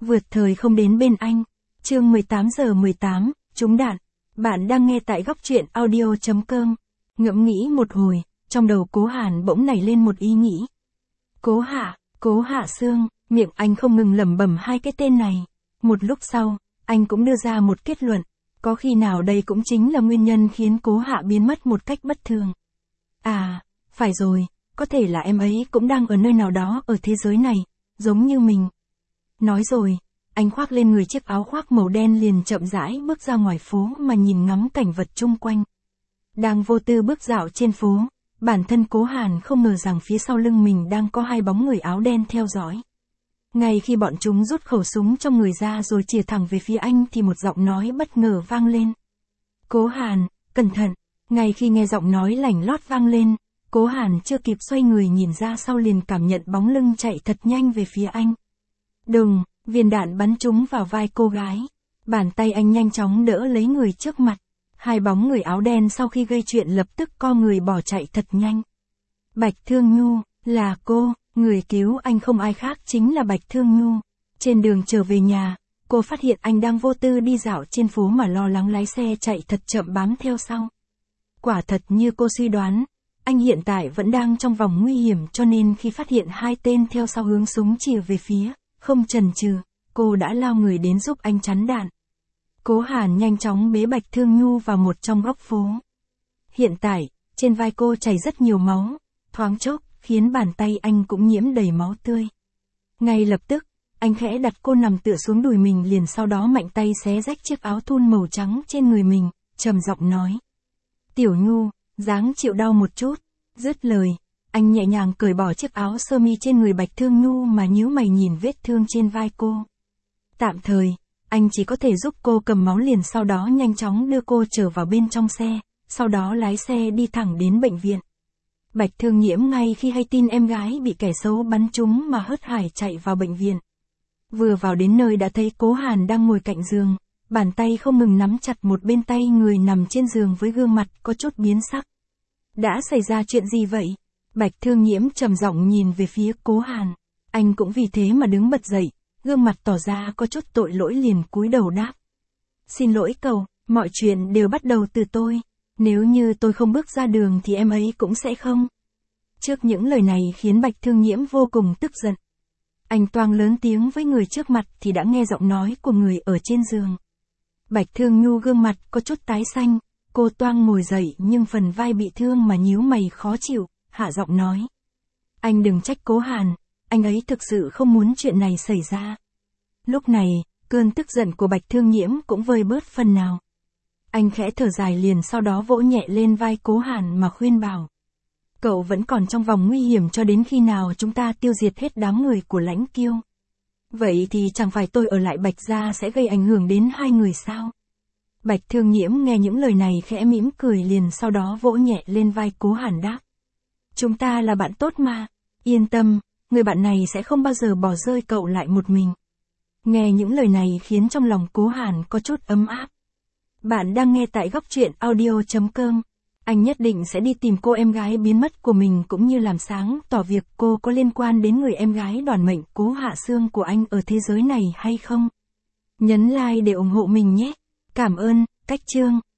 vượt thời không đến bên anh. Chương 18:18, trúng đạn. Bạn đang nghe tại góc truyện audio.com. Ngẫm nghĩ một hồi, trong đầu Cố Hàn bỗng nảy lên một ý nghĩ. Cố Hạ Sương, miệng anh không ngừng lẩm bẩm hai cái tên này. Một lúc sau, anh cũng đưa ra một kết luận, có khi nào đây cũng chính là nguyên nhân khiến Cố Hạ biến mất một cách bất thường. À, phải rồi, có thể là em ấy cũng đang ở nơi nào đó ở thế giới này, giống như mình. Nói rồi, anh khoác lên người chiếc áo khoác màu đen liền chậm rãi bước ra ngoài phố mà nhìn ngắm cảnh vật chung quanh. Đang vô tư bước dạo trên phố, bản thân Cố Hàn không ngờ rằng phía sau lưng mình đang có hai bóng người áo đen theo dõi. Ngay khi bọn chúng rút khẩu súng trong người ra rồi chĩa thẳng về phía anh thì một giọng nói bất ngờ vang lên. Cố Hàn, cẩn thận. Ngay khi nghe giọng nói lảnh lót vang lên, Cố Hàn chưa kịp xoay người nhìn ra sau liền cảm nhận bóng lưng chạy thật nhanh về phía anh. Đùng, viên đạn bắn trúng vào vai cô gái. Bàn tay anh nhanh chóng đỡ lấy người trước mặt. Hai bóng người áo đen sau khi gây chuyện lập tức co người bỏ chạy thật nhanh. Bạch Thương Nhu, là cô, người cứu anh không ai khác chính là Bạch Thương Nhu. Trên đường trở về nhà, cô phát hiện anh đang vô tư đi dạo trên phố mà lo lắng lái xe chạy thật chậm bám theo sau. Quả thật như cô suy đoán, anh hiện tại vẫn đang trong vòng nguy hiểm cho nên khi phát hiện hai tên theo sau hướng súng chĩa về phía, không chần chừ, cô đã lao người đến giúp anh chắn đạn. Cố Hàn nhanh chóng bế Bạch Thương Nhu vào một trong góc phố. Hiện tại, trên vai cô chảy rất nhiều máu, thoáng chốc, khiến bàn tay anh cũng nhiễm đầy máu tươi. Ngay lập tức, anh khẽ đặt cô nằm tựa xuống đùi mình liền sau đó mạnh tay xé rách chiếc áo thun màu trắng trên người mình, trầm giọng nói. Tiểu Nhu, dáng chịu đau một chút. Dứt lời, anh nhẹ nhàng cởi bỏ chiếc áo sơ mi trên người Bạch Thương Nhu mà nhíu mày nhìn vết thương trên vai cô. Tạm thời, anh chỉ có thể giúp cô cầm máu liền sau đó nhanh chóng đưa cô trở vào bên trong xe, sau đó lái xe đi thẳng đến bệnh viện. Bạch Thương Nhiễm ngay khi hay tin em gái bị kẻ xấu bắn trúng mà hớt hải chạy vào bệnh viện. Vừa vào đến nơi đã thấy Cố Hàn đang ngồi cạnh giường, bàn tay không ngừng nắm chặt một bên tay người nằm trên giường với gương mặt có chút biến sắc. Đã xảy ra chuyện gì vậy? Bạch Thương Nhiễm trầm giọng nhìn về phía Cố Hàn. Anh cũng vì thế mà đứng bật dậy, gương mặt tỏ ra có chút tội lỗi liền cúi đầu đáp. Xin lỗi cậu, mọi chuyện đều bắt đầu từ tôi. Nếu như tôi không bước ra đường thì em ấy cũng sẽ không. Trước những lời này khiến Bạch Thương Nhiễm vô cùng tức giận. Anh toang lớn tiếng với người trước mặt thì đã nghe giọng nói của người ở trên giường. Bạch Thương Nhu gương mặt có chút tái xanh, cô toang ngồi dậy nhưng phần vai bị thương mà nhíu mày khó chịu, hạ giọng nói. Anh đừng trách Cố Hàn, anh ấy thực sự không muốn chuyện này xảy ra. Lúc này, cơn tức giận của Bạch Thương Nhiễm cũng vơi bớt phần nào. Anh khẽ thở dài liền sau đó vỗ nhẹ lên vai Cố Hàn mà khuyên bảo. Cậu vẫn còn trong vòng nguy hiểm cho đến khi nào chúng ta tiêu diệt hết đám người của Lãnh Kiêu. Vậy thì chẳng phải tôi ở lại Bạch gia sẽ gây ảnh hưởng đến hai người sao? Bạch Thương Nhiễm nghe những lời này khẽ mỉm cười liền sau đó vỗ nhẹ lên vai Cố Hàn đáp. Chúng ta là bạn tốt mà, yên tâm, người bạn này sẽ không bao giờ bỏ rơi cậu lại một mình. Nghe những lời này khiến trong lòng Cố Hàn có chút ấm áp. Bạn đang nghe tại góc truyện audio.com. Anh nhất định sẽ đi tìm cô em gái biến mất của mình cũng như làm sáng tỏ việc cô có liên quan đến người em gái đoản mệnh Cố Hạ Sương của anh ở thế giới này hay không. Nhấn like để ủng hộ mình nhé. Cảm ơn, cách chương.